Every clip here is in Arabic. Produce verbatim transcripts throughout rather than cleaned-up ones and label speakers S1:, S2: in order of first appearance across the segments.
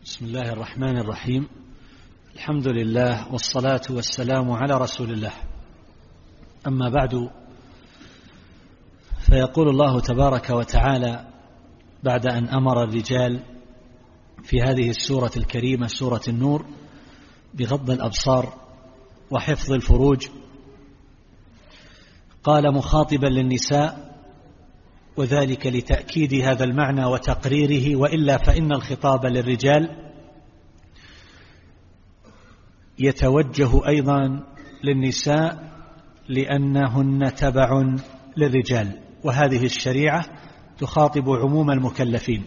S1: بسم الله الرحمن الرحيم. الحمد لله والصلاة والسلام على رسول الله. أما بعد، فيقول الله تبارك وتعالى بعد أن أمر الرجال في هذه السورة الكريمة سورة النور بغض الأبصار وحفظ الفروج، قال مخاطبا للنساء، وذلك لتأكيد هذا المعنى وتقريره، وإلا فإن الخطاب للرجال يتوجه أيضا للنساء لأنهن تبع للرجال، وهذه الشريعة تخاطب عموم المكلفين.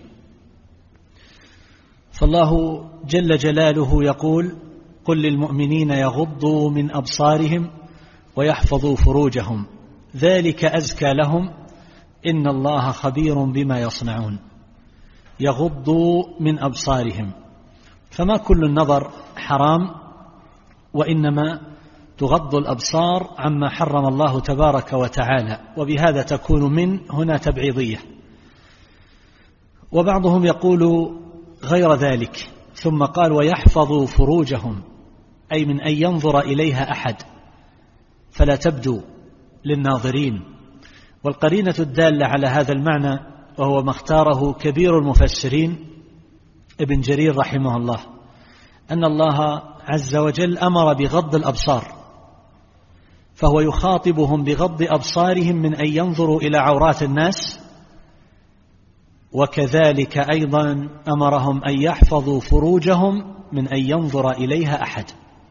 S1: فالله جل جلاله يقول: قل للمؤمنين يغضوا من أبصارهم ويحفظوا فروجهم ذلك أزكى لهم إن الله خبير بما يصنعون. يغضوا من أبصارهم، فما كل النظر حرام، وإنما تغض الأبصار عما حرم الله تبارك وتعالى، وبهذا تكون من هنا تبعيضية. وبعضهم يقول غير ذلك، ثم قال: ويحفظوا فروجهم، أي من أن ينظر إليها أحد فلا تبدو للناظرين. والقرينة الدالة على هذا المعنى، وهو ما اختاره كبير المفسرين ابن جرير رحمه الله، أن الله عز وجل أمر بغض الأبصار، فهو يخاطبهم بغض أبصارهم من أن ينظروا إلى عورات الناس، وكذلك أيضا أمرهم أن يحفظوا فروجهم من أن ينظر إليها أحد.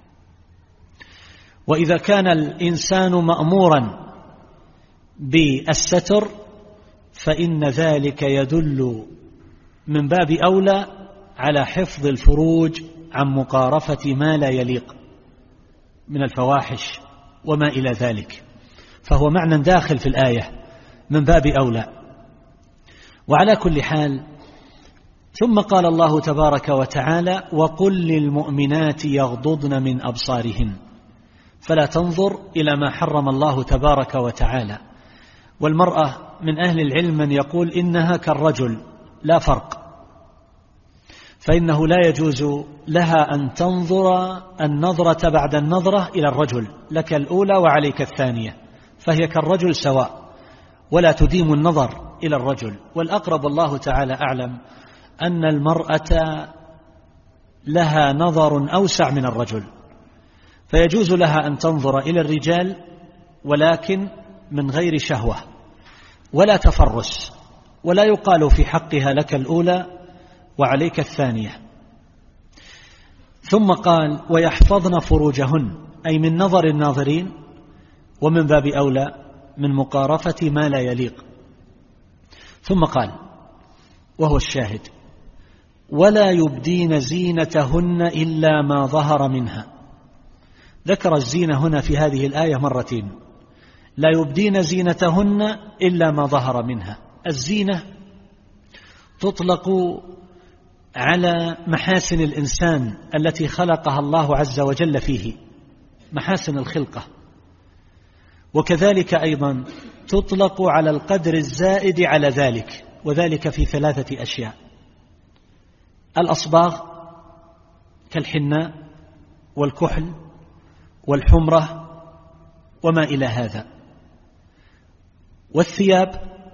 S1: وإذا كان الإنسان مأمورا بالستر فإن ذلك يدل من باب أولى على حفظ الفروج عن مقارفة ما لا يليق من الفواحش وما إلى ذلك، فهو معنى داخل في الآية من باب أولى. وعلى كل حال، ثم قال الله تبارك وتعالى: وقل للمؤمنات يغضضن من أبصارهن، فلا تنظر إلى ما حرم الله تبارك وتعالى. والمرأة من أهل العلم من يقول إنها كالرجل لا فرق، فإنه لا يجوز لها أن تنظر النظرة بعد النظرة إلى الرجل، لك الأولى وعليك الثانية، فهي كالرجل سواء، ولا تديم النظر إلى الرجل. والأقرب الله تعالى أعلم أن المرأة لها نظر أوسع من الرجل، فيجوز لها أن تنظر إلى الرجال ولكن من غير شهوة ولا تفرس، ولا يقال في حقها لك الأولى وعليك الثانية. ثم قال: ويحفظن فروجهن، أي من نظر الناظرين، ومن باب أولى من مقارفة ما لا يليق. ثم قال، وهو الشاهد: ولا يبدين زينتهن إلا ما ظهر منها. ذكر الزينة هنا في هذه الآية مرتين: لا يبدين زينتهن إلا ما ظهر منها. الزينة تطلق على محاسن الإنسان التي خلقها الله عز وجل فيه، محاسن الخلقة، وكذلك أيضا تطلق على القدر الزائد على ذلك، وذلك في ثلاثة أشياء: الأصباغ كالحناء والكحل والحمرة وما إلى هذا، والثياب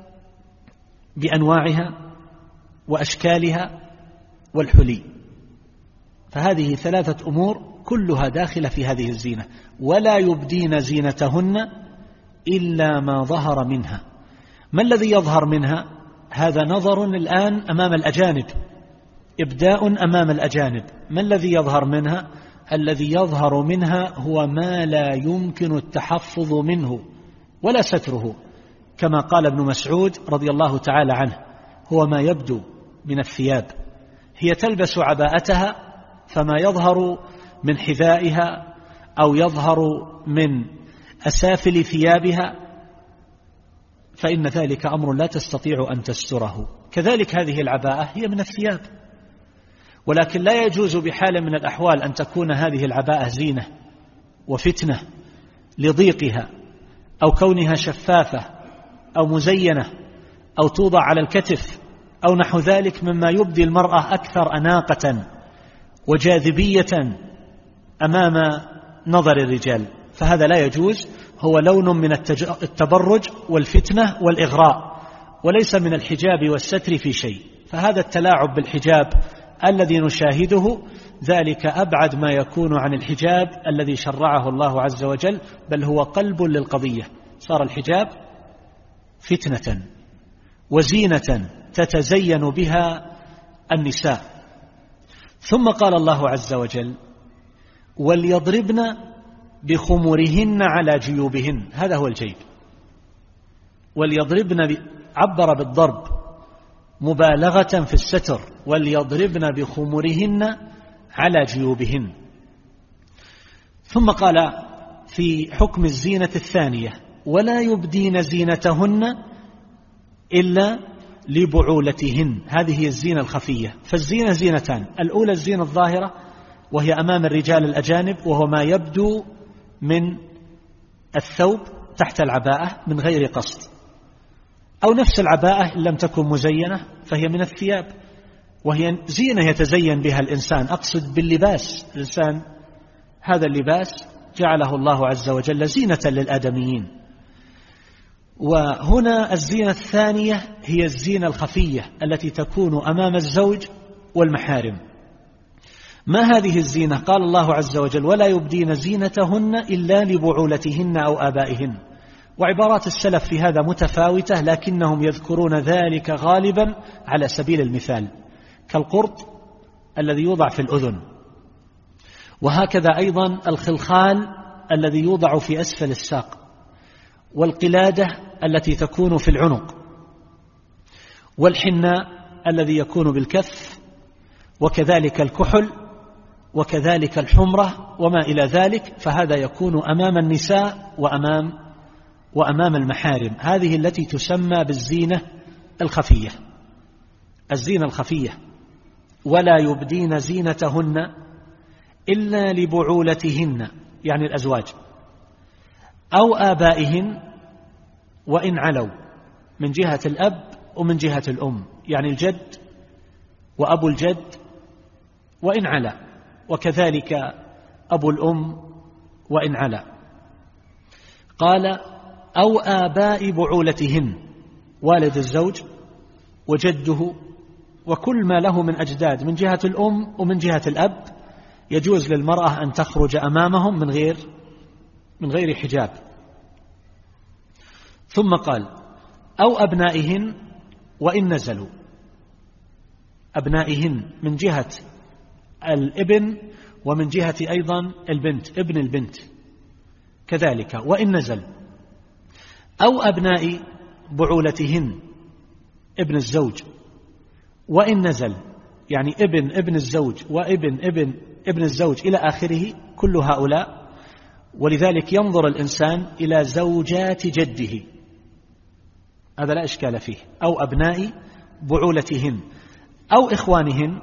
S1: بأنواعها وأشكالها والحلي. فهذه ثلاثة أمور كلها داخلة في هذه الزينة. ولا يبدين زينتهن إلا ما ظهر منها. ما الذي يظهر منها؟ هذا نظر الآن أمام الأجانب، إبداء أمام الأجانب. ما الذي يظهر منها؟ الذي يظهر منها هو ما لا يمكن التحفظ منه ولا ستره، كما قال ابن مسعود رضي الله تعالى عنه: هو ما يبدو من الثياب. هي تلبس عباءتها، فما يظهر من حذائها أو يظهر من أسافل ثيابها فإن ذلك أمر لا تستطيع أن تستره. كذلك هذه العباءة هي من الثياب، ولكن لا يجوز بحال من الأحوال أن تكون هذه العباءة زينة وفتنة لضيقها أو كونها شفافة أو مزينة أو توضع على الكتف أو نحو ذلك مما يبدي المرأة أكثر أناقة وجاذبية أمام نظر الرجال، فهذا لا يجوز، هو لون من التبرج والفتنة والإغراء، وليس من الحجاب والستر في شيء. فهذا التلاعب بالحجاب الذي نشاهده ذلك أبعد ما يكون عن الحجاب الذي شرعه الله عز وجل، بل هو قلب للقضية. صار الحجاب فتنة وزينة تتزين بها النساء. ثم قال الله عز وجل: وليضربن بخمرهن على جيوبهن، هذا هو الجيب. وليضربن، عبر بالضرب مبالغة في الستر، وليضربن بخمرهن على جيوبهن. ثم قال في حكم الزينة الثانية: ولا يبدين زينتهن إلا لبعولتهن، هذه هي الزينة الخفية. فالزينة زينتان: الأولى الزينة الظاهرة وهي أمام الرجال الأجانب، وهو ما يبدو من الثوب تحت العباءة من غير قصد، أو نفس العباءة إن لم تكن مزينة فهي من الثياب، وهي زينة يتزين بها الإنسان. أقصد باللباس، الإنسان هذا اللباس جعله الله عز وجل زينة للآدميين. وهنا الزينة الثانية هي الزينة الخفية التي تكون أمام الزوج والمحارم. ما هذه الزينة؟ قال الله عز وجل: ولا يبدين زينتهن إلا لبعولتهن أو آبائهن. وعبارات السلف في هذا متفاوتة، لكنهم يذكرون ذلك غالبا على سبيل المثال، كالقرط الذي يوضع في الأذن، وهكذا أيضا الخلخال الذي يوضع في أسفل الساق، والقلادة التي تكون في العنق، والحناء الذي يكون بالكف، وكذلك الكحل، وكذلك الحمرة وما إلى ذلك. فهذا يكون أمام النساء وأمام وأمام المحارم. هذه التي تسمى بالزينة الخفية، الزينة الخفية. ولا يبدين زينتهن إلا لبعولتهن، يعني الأزواج، أو آبائهن وإن علوا، من جهة الأب ومن جهة الأم، يعني الجد وأبو الجد وإن علا، وكذلك أبو الأم وإن علا. قال: أو آباء بعولتهن، والد الزوج وجده وكل ما له من أجداد من جهة الأم ومن جهة الأب، يجوز للمرأة أن تخرج أمامهم من غير من غير حجاب. ثم قال: أو أبنائهن وإن نزلوا، أبنائهن من جهة الابن ومن جهة أيضا البنت، ابن البنت كذلك وإن نزل. أو أبناء بعولتهن، ابن الزوج وإن نزل، يعني ابن ابن الزوج وابن ابن ابن الزوج إلى آخره، كل هؤلاء. ولذلك ينظر الإنسان إلى زوجات جده، هذا لا إشكال فيه. أو أبناء بعولتهن، أو إخوانهن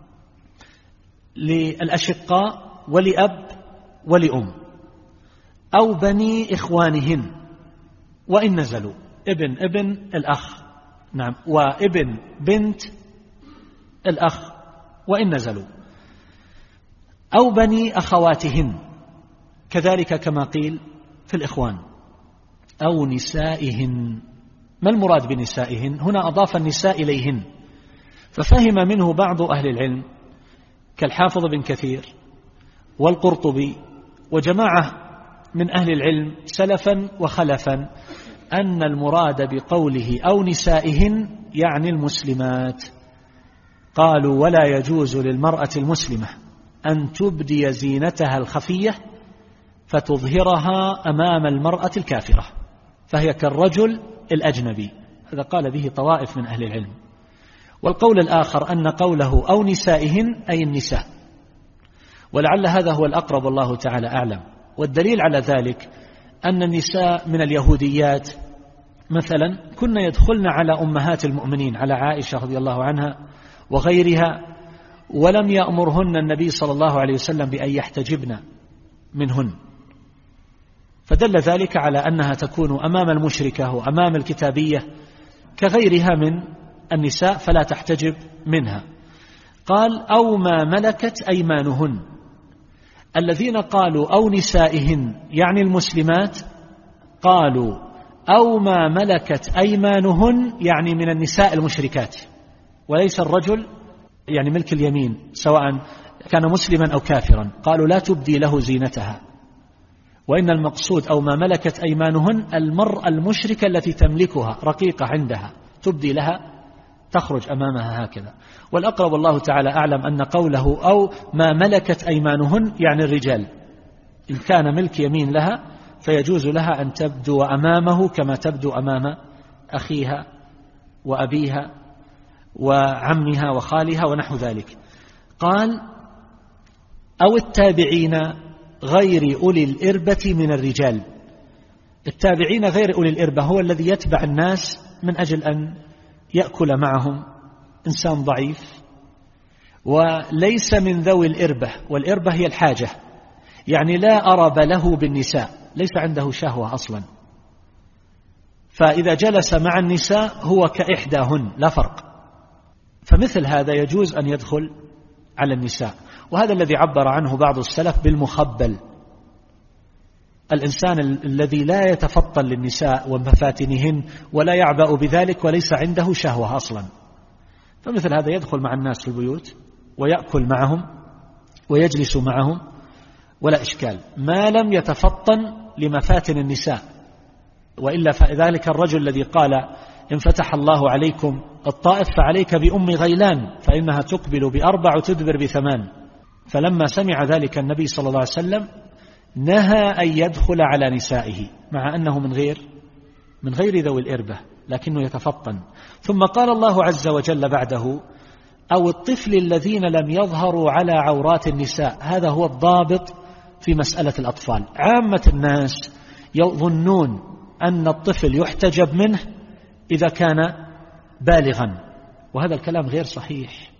S1: للأشقاء ولأب ولأم، أو بني إخوانهن وإن نزلوا، ابن ابن الأخ، نعم، وابن بنت الأخ وإن نزلوا، أو بني أخواتهن كذلك كما قيل في الإخوان، أو نسائهن. ما المراد بنسائهن؟ هنا أضاف النساء إليهن، ففهم منه بعض أهل العلم كالحافظ بن كثير والقرطبي وجماعة من أهل العلم سلفا وخلفا أن المراد بقوله أو نسائهن يعني المسلمات. قالوا: ولا يجوز للمرأة المسلمة أن تبدي زينتها الخفية فتظهرها أمام المرأة الكافرة، فهي كالرجل الأجنبي. هذا قال به طوائف من أهل العلم. والقول الآخر أن قوله أو نسائهن أي النساء، ولعل هذا هو الأقرب، والله تعالى أعلم. والدليل على ذلك أن النساء من اليهوديات مثلا كن يدخلن على أمهات المؤمنين، على عائشة رضي الله عنها وغيرها، ولم يأمرهن النبي صلى الله عليه وسلم بأن يحتجبن منهن، فدل ذلك على أنها تكون أمام المشركة وأمام الكتابية كغيرها من النساء، فلا تحتجب منها. قال أو ما ملكت أيمانهن. الذين قالوا أو نسائهن يعني المسلمات قالوا أو ما ملكت أيمانهن يعني من النساء المشركات، وليس الرجل يعني ملك اليمين سواء كان مسلما أو كافرا، قالوا لا تبدي له زينتها، وإن المقصود أو ما ملكت أيمانهن المرأة المشركة التي تملكها رقيقة عندها تبدي لها تخرج أمامها هكذا. والأقرب والله تعالى أعلم أن قوله أو ما ملكت أيمانهن يعني الرجال، إن كان ملك يمين لها فيجوز لها أن تبدو أمامه كما تبدو أمام أخيها وأبيها وعمها وخالها ونحو ذلك. قال أو التابعين غير أولي الإربة من الرجال. التابعين غير أولي الإربة هو الذي يتبع الناس من أجل أن يأكل معهم، إنسان ضعيف وليس من ذوي الإربة، والإربة هي الحاجة، يعني لا أرب له بالنساء، ليس عنده شهوة أصلا، فإذا جلس مع النساء هو كإحداهن لا فرق، فمثل هذا يجوز أن يدخل على النساء. وهذا الذي عبر عنه بعض السلف بالمخبل، الإنسان الذي لا يتفطن للنساء ومفاتنهن ولا يعبأ بذلك وليس عنده شهوة أصلا، فمثل هذا يدخل مع الناس في البيوت ويأكل معهم ويجلس معهم ولا إشكال، ما لم يتفطن لمفاتن النساء. وإلا فذلك الرجل الذي قال إن فتح الله عليكم الطائف فعليك بأم غيلان فإنها تقبل بأربع وتدبر بثمان، فلما سمع ذلك النبي صلى الله عليه وسلم نهى أن يدخل على نسائه مع أنه من غير من غير ذوي الإربة لكنه يتفطن. ثم قال الله عز وجل بعده أو الطفل الذين لم يظهروا على عورات النساء. هذا هو الضابط في مسألة الأطفال. عامة الناس يظنون أن الطفل يحتجب منه إذا كان بالغا، وهذا الكلام غير صحيح،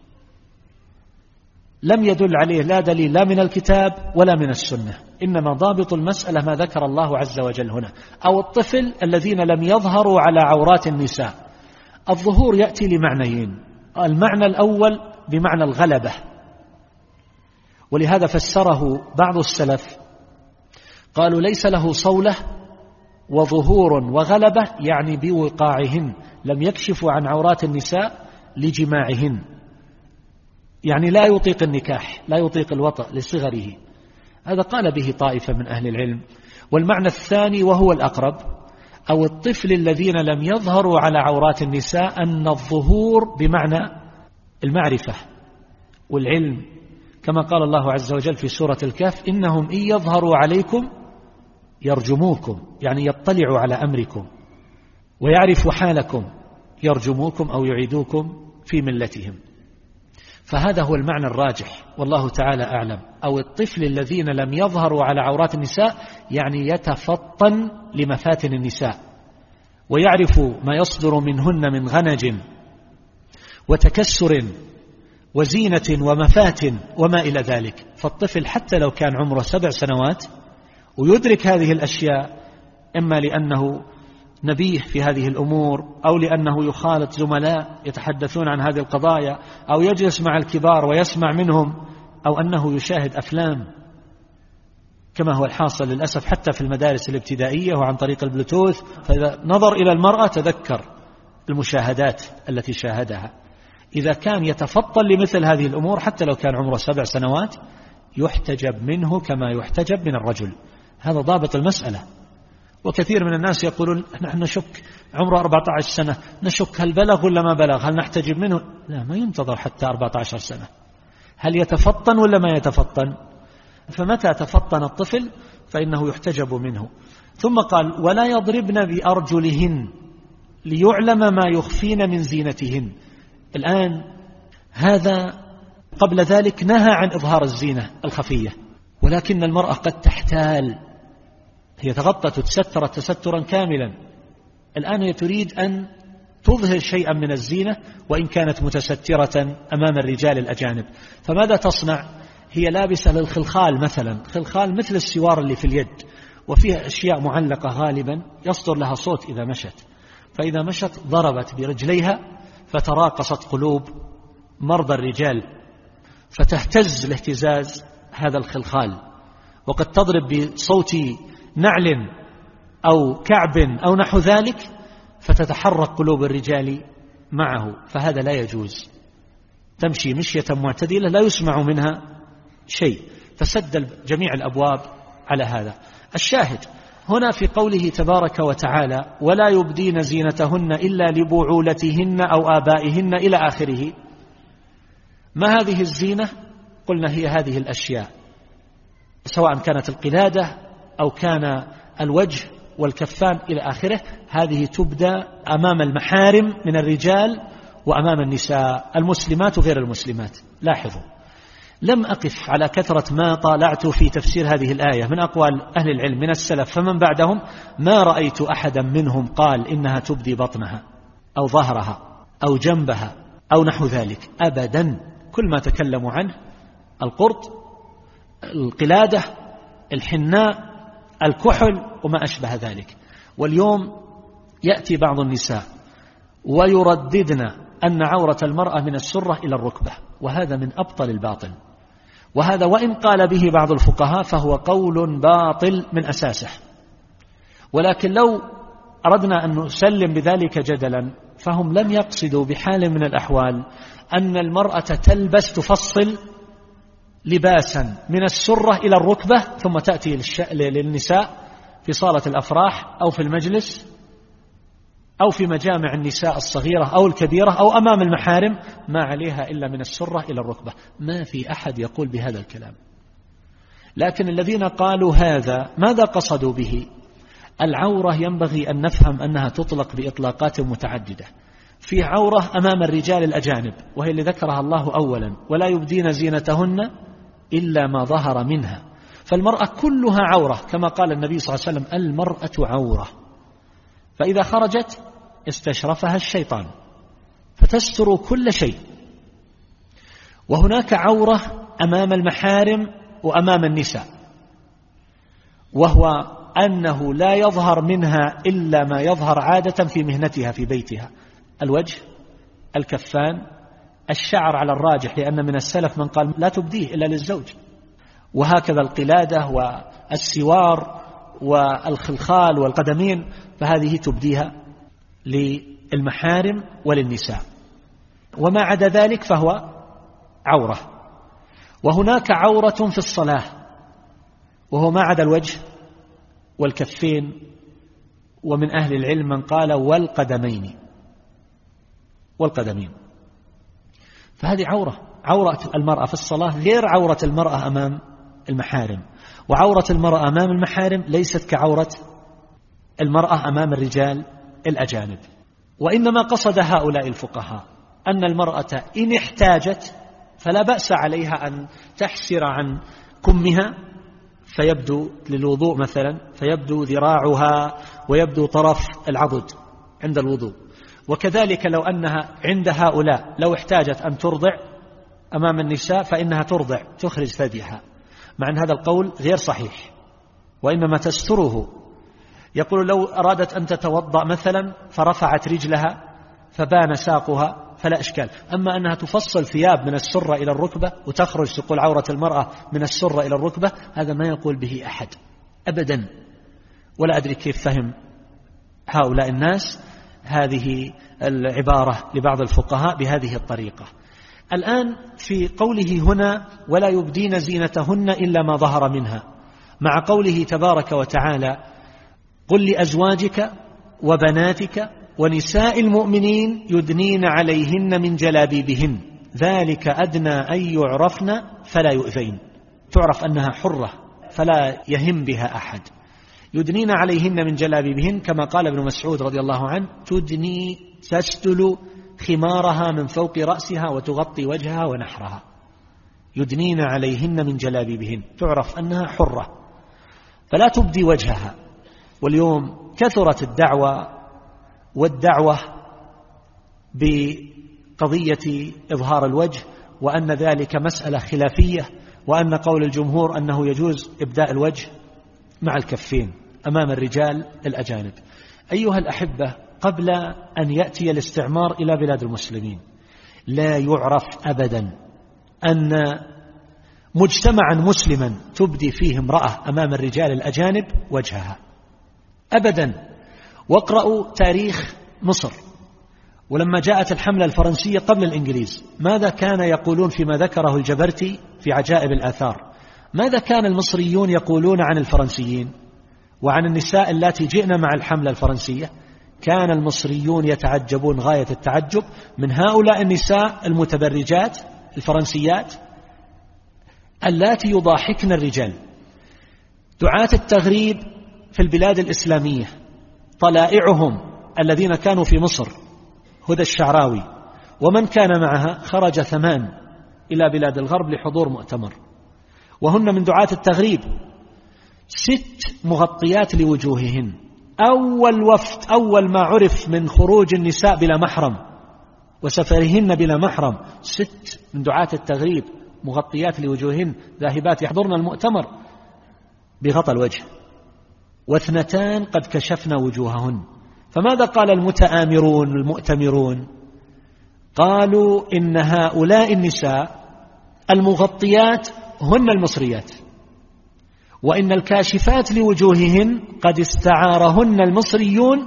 S1: لم يدل عليه لا دليل لا من الكتاب ولا من السنة، إنما ضابط المسألة ما ذكر الله عز وجل هنا أو الطفل الذين لم يظهروا على عورات النساء. الظهور يأتي لمعنيين، المعنى الأول بمعنى الغلبة، ولهذا فسره بعض السلف قالوا ليس له صولة وظهور وغلبة، يعني بوقاعهن، لم يكشفوا عن عورات النساء لجماعهن، يعني لا يطيق النكاح، لا يطيق الوطأ لصغره. هذا قال به طائفة من أهل العلم. والمعنى الثاني وهو الأقرب أو الطفل الذين لم يظهروا على عورات النساء، أن الظهور بمعنى المعرفة والعلم، كما قال الله عز وجل في سورة الكهف إنهم إن يظهروا عليكم يرجموكم، يعني يطلعوا على أمركم ويعرفوا حالكم، يرجموكم أو يعيدوكم في ملتهم. فهذا هو المعنى الراجح والله تعالى أعلم. أو الطفل الذين لم يظهروا على عورات النساء يعني يتفطن لمفاتن النساء ويعرف ما يصدر منهن من غنج وتكسر وزينة ومفاتن وما إلى ذلك. فالطفل حتى لو كان عمره سبع سنوات ويدرك هذه الأشياء، إما لأنه نبيه في هذه الأمور أو لأنه يخالط زملاء يتحدثون عن هذه القضايا أو يجلس مع الكبار ويسمع منهم أو أنه يشاهد أفلام كما هو الحاصل للأسف حتى في المدارس الابتدائية وعن طريق البلوتوث، فإذا نظر إلى المرأة تذكر المشاهدات التي شاهدها. إذا كان يتفطن لمثل هذه الأمور حتى لو كان عمره سبع سنوات يحتجب منه كما يحتجب من الرجل. هذا ضابط المسألة. وكثير من الناس يقولون نحن نشك عمره أربعة عشر سنة، نشك هل بلغ ولا ما بلغ، هل نحتجب منه؟ لا، ما ينتظر حتى أربعة عشر سنة. هل يتفطن ولا ما يتفطن؟ فمتى تفطن الطفل فإنه يحتجب منه. ثم قال ولا يضربن بأرجلهن ليعلم ما يخفين من زينتهن. الآن هذا قبل ذلك نهى عن إظهار الزينة الخفية، ولكن المرأة قد تحتال، هي تغطت وتسترت تسترا كاملا، الآن هي تريد أن تظهر شيئا من الزينة وإن كانت متسترة أمام الرجال الأجانب. فماذا تصنع؟ هي لابسة للخلخال مثلا، خلخال مثل السوار اللي في اليد وفيها أشياء معلقة غالبا يصدر لها صوت إذا مشت، فإذا مشت ضربت برجليها فتراقصت قلوب مرضى الرجال فتهتز الاهتزاز هذا الخلخال، وقد تضرب بصوت نعل أو كعب أو نحو ذلك فتتحرك قلوب الرجال معه، فهذا لا يجوز. تمشي مشية معتدلة لا يسمع منها شيء، فسد جميع الأبواب على هذا. الشاهد هنا في قوله تبارك وتعالى ولا يبدين زينتهن إلا لبعولتهن أو آبائهن إلى آخره. ما هذه الزينة؟ قلنا هي هذه الأشياء، سواء كانت القلادة أو كان الوجه والكفان إلى آخره، هذه تبدى أمام المحارم من الرجال وأمام النساء المسلمات وغير المسلمات. لاحظوا، لم أقف على كثرة ما طالعت في تفسير هذه الآية من أقوال أهل العلم من السلف فمن بعدهم، ما رأيت أحدا منهم قال إنها تبدي بطنها أو ظهرها أو جنبها أو نحو ذلك أبدا. كل ما تكلموا عنه القرط، القلادة، الحناء، الكحل وما أشبه ذلك. واليوم يأتي بعض النساء ويرددن أن عورة المرأة من السرة إلى الركبة، وهذا من أبطل الباطل، وهذا وإن قال به بعض الفقهاء فهو قول باطل من أساسه. ولكن لو أردنا أن نسلم بذلك جدلا فهم لم يقصدوا بحال من الأحوال أن المرأة تلبس تفصل لباسا من السرة إلى الركبة ثم تأتي للنساء في صالة الأفراح أو في المجلس أو في مجامع النساء الصغيرة أو الكبيرة أو أمام المحارم ما عليها إلا من السرة إلى الركبة. ما في أحد يقول بهذا الكلام. لكن الذين قالوا هذا ماذا قصدوا به؟ العورة ينبغي أن نفهم أنها تطلق بإطلاقات متعددة. في عورة أمام الرجال الأجانب وهي اللي ذكرها الله أولا، ولا يبدين زينتهن إلا ما ظهر منها، فالمرأة كلها عورة كما قال النبي صلى الله عليه وسلم المرأة عورة، فإذا خرجت استشرفها الشيطان فتستر كل شيء. وهناك عورة أمام المحارم وأمام النساء، وهو أنه لا يظهر منها إلا ما يظهر عادة في مهنتها في بيتها، الوجه، الكفان، الشعر على الراجح، لأن من السلف من قال لا تبديه إلا للزوج، وهكذا القلادة والسوار والخلخال والقدمين، فهذه تبديها للمحارم وللنساء، وما عدا ذلك فهو عورة. وهناك عورة في الصلاة وهو ما عدا الوجه والكفين، ومن أهل العلم من قال والقدمين والقدمين فهذه عورة. عورة المرأة في الصلاة غير عورة المرأة أمام المحارم، وعورة المرأة أمام المحارم ليست كعورة المرأة أمام الرجال الأجانب. وإنما قصد هؤلاء الفقهاء أن المرأة إن احتاجت فلا بأس عليها أن تحسر عن كمها فيبدو للوضوء مثلا، فيبدو ذراعها ويبدو طرف العضد عند الوضوء. وكذلك لو أنها عند هؤلاء لو احتاجت أن ترضع أمام النساء فإنها ترضع تخرج ثديها، مع أن هذا القول غير صحيح وإنما تستره. يقول لو أرادت أن تتوضأ مثلا فرفعت رجلها فبان ساقها فلا إشكال، أما أنها تفصل ثياب من السرة إلى الركبة وتخرج تقول عورة المرأة من السرة إلى الركبة، هذا ما يقول به أحد أبدا. ولا أدري كيف فهم هؤلاء الناس هذه العبارة لبعض الفقهاء بهذه الطريقة. الآن في قوله هنا ولا يبدين زينتهن إلا ما ظهر منها، مع قوله تبارك وتعالى قل لأزواجك وبناتك ونساء المؤمنين يدنين عليهن من جلابيبهن ذلك أدنى أن يعرفن فلا يؤذين، تعرف أنها حرة فلا يهم بها أحد. يدنين عليهن من جلابيبهن كما قال ابن مسعود رضي الله عنه تدني تستل خمارها من فوق رأسها وتغطي وجهها ونحرها. يدنين عليهن من جلابيبهن، تعرف أنها حرة فلا تبدي وجهها. واليوم كثرت الدعوة والدعوة بقضية إظهار الوجه، وأن ذلك مسألة خلافية، وأن قول الجمهور أنه يجوز إبداء الوجه مع الكفين أمام الرجال الأجانب. أيها الأحبة، قبل أن يأتي الاستعمار إلى بلاد المسلمين لا يعرف أبدا أن مجتمعا مسلما تبدي فيه امرأة أمام الرجال الأجانب وجهها أبدا. واقرأوا تاريخ مصر، ولما جاءت الحملة الفرنسية قبل الإنجليز ماذا كان يقولون فيما ذكره الجبرتي في عجائب الآثار؟ ماذا كان المصريون يقولون عن الفرنسيين وعن النساء اللاتي جئن مع الحملة الفرنسية؟ كان المصريون يتعجبون غاية التعجب من هؤلاء النساء المتبرجات الفرنسيات اللاتي يضاحكن الرجال. دعاة التغريب في البلاد الإسلامية طلائعهم الذين كانوا في مصر هدى الشعراوي ومن كان معها خرج ثمان إلى بلاد الغرب لحضور مؤتمر، وهن من دعاة التغريب ست مغطيات لوجوههن. أول وفد أول ما عرف من خروج النساء بلا محرم وسفرهن بلا محرم ست من دعاة التغريب مغطيات لوجوههن ذاهبات يحضرن المؤتمر بغطى الوجه، واثنتان قد كشفن وجوههن. فماذا قال المتآمرون المؤتمرون؟ قالوا إن هؤلاء النساء المغطيات هن المصريات، وإن الكاشفات لوجوههن قد استعارهن المصريون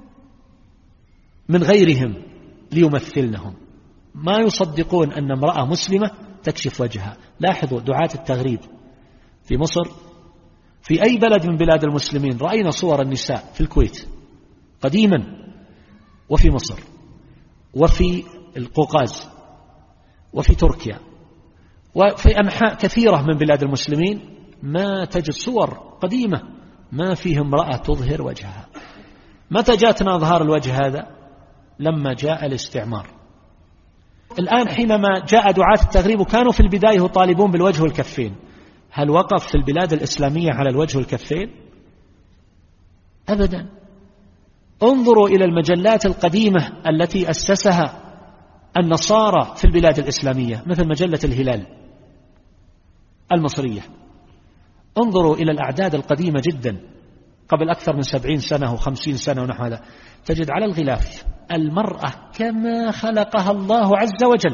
S1: من غيرهم ليمثلنهم. ما يصدقون أن امرأة مسلمة تكشف وجهها. لاحظوا دعاة التغريب في مصر، في أي بلد من بلاد المسلمين رأينا صور النساء في الكويت قديما وفي مصر وفي القوقاز وفي تركيا وفي أنحاء كثيرة من بلاد المسلمين ما تجد صور قديمة ما فيه امرأة تظهر وجهها. متى جاءتنا أظهار الوجه هذا؟ لما جاء الاستعمار. الآن حينما جاء دعاة التغريب وكانوا في البداية يطالبون بالوجه والكفين، هل وقف في البلاد الإسلامية على الوجه والكفين؟ أبدا. انظروا إلى المجلات القديمة التي أسسها النصارى في البلاد الإسلامية مثل مجلة الهلال المصرية. انظروا إلى الأعداد القديمة جدا قبل أكثر من سبعين سنة وخمسين سنة ونحو هذا، تجد على الغلاف المرأة كما خلقها الله عز وجل،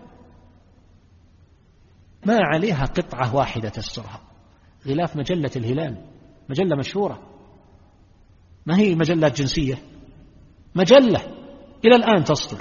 S1: ما عليها قطعة واحدة تسترها. غلاف مجلة الهلال مجلة مشهورة، ما هي مجلات جنسية، مجلة إلى الآن تصدر،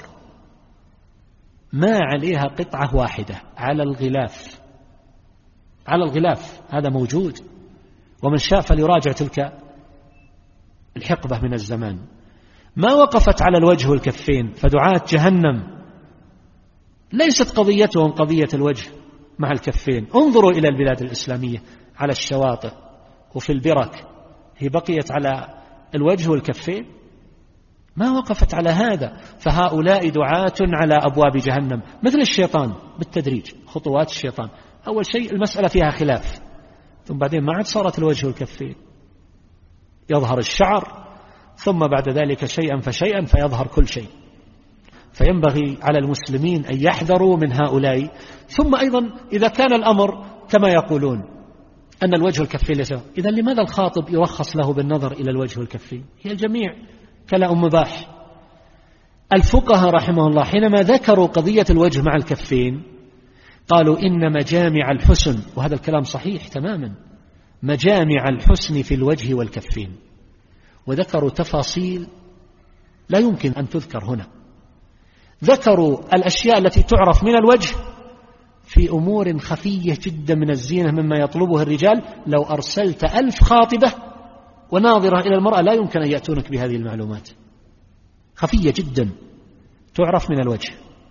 S1: ما عليها قطعة واحدة على الغلاف، على الغلاف هذا موجود، ومن شاء فليراجع تلك الحقبة من الزمان. ما وقفت على الوجه والكفين. فدعاة جهنم ليست قضيتهم قضية الوجه مع الكفين. انظروا إلى البلاد الإسلامية على الشواطئ وفي البرك، هي بقيت على الوجه والكفين؟ ما وقفت على هذا. فهؤلاء دعاة على أبواب جهنم مثل الشيطان بالتدريج، خطوات الشيطان. أول شيء المسألة فيها خلاف، ثم بعدين ما عاد صارت الوجه والكفين، يظهر الشعر، ثم بعد ذلك شيئا فشيئا فيظهر كل شيء. فينبغي على المسلمين أن يحذروا من هؤلاء. ثم أيضا إذا كان الأمر كما يقولون أن الوجه والكفين ليس، إذا لماذا الخاطب يرخص له بالنظر إلى الوجه والكفين؟ هي الجميع كلام مباح. الفقهاء رحمه الله حينما ذكروا قضية الوجه مع الكفين قالوا إن مجامع الحسن، وهذا الكلام صحيح تماما، مجامع الحسن في الوجه والكفين، وذكروا تفاصيل لا يمكن أن تذكر هنا. ذكروا الأشياء التي تعرف من الوجه في أمور خفية جدا من الزينة مما يطلبه الرجال. لو أرسلت ألف خاطبة وناظرة إلى المرأة لا يمكن أن يأتونك بهذه المعلومات، خفية جدا تعرف من الوجه.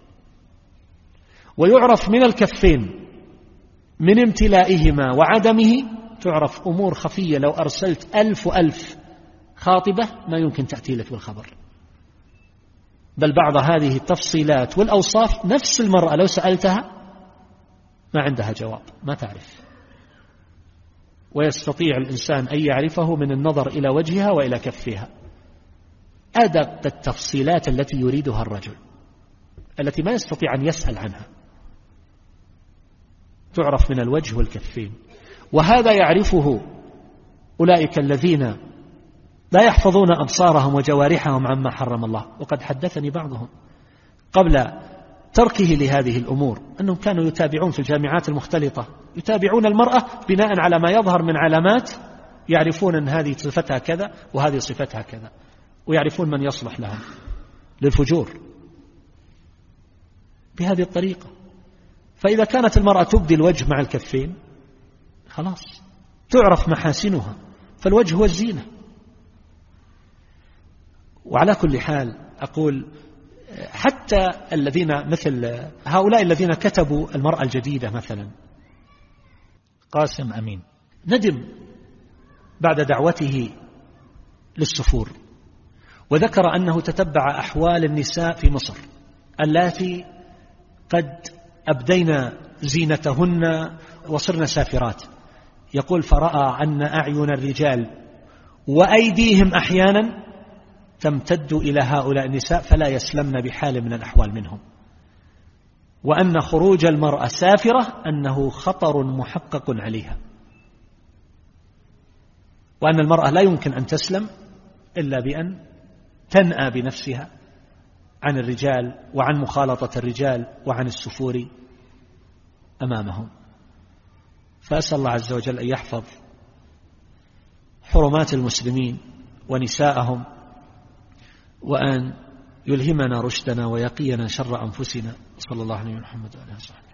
S1: ويعرف من الكفين من امتلائهما وعدمه، تعرف أمور خفية لو أرسلت ألف وألف خاطبة ما يمكن تأتي لك بالخبر. بل بعض هذه التفصيلات والأوصاف نفس المرأة لو سألتها ما عندها جواب، ما تعرف. ويستطيع الإنسان أن يعرفه من النظر إلى وجهها وإلى كفها، أدق التفصيلات التي يريدها الرجل التي ما يستطيع أن يسأل عنها، تعرف من الوجه والكفين. وهذا يعرفه أولئك الذين لا يحفظون أبصارهم وجوارحهم عما حرم الله. وقد حدثني بعضهم قبل تركه لهذه الأمور أنهم كانوا يتابعون في الجامعات المختلطة، يتابعون المرأة بناء على ما يظهر من علامات، يعرفون أن هذه صفتها كذا وهذه صفتها كذا، ويعرفون من يصلح لهم للفجور بهذه الطريقة. فإذا كانت المرأة تبدي الوجه مع الكفين خلاص تعرف محاسنها، فالوجه هو الزينة. وعلى كل حال أقول حتى الذين مثل هؤلاء الذين كتبوا المرأة الجديدة مثلا
S2: قاسم أمين
S1: ندم بعد دعوته للسفور، وذكر أنه تتبع أحوال النساء في مصر اللاتي قد أبدين زينتهن وصرن سافرات، يقول فرأى أن أعين الرجال وأيديهم أحيانا تمتد إلى هؤلاء النساء فلا يسلمن بحال من الأحوال منهم، وأن خروج المرأة سافرة أنه خطر محقق عليها، وأن المرأة لا يمكن أن تسلم إلا بأن تنأى بنفسها عن الرجال وعن مخالطة الرجال وعن السفور أمامهم. فأسأل الله عز وجل أن يحفظ حرمات المسلمين ونساءهم، وأن يلهمنا رشدنا ويقينا شر أنفسنا. صلى الله عليه وسلم.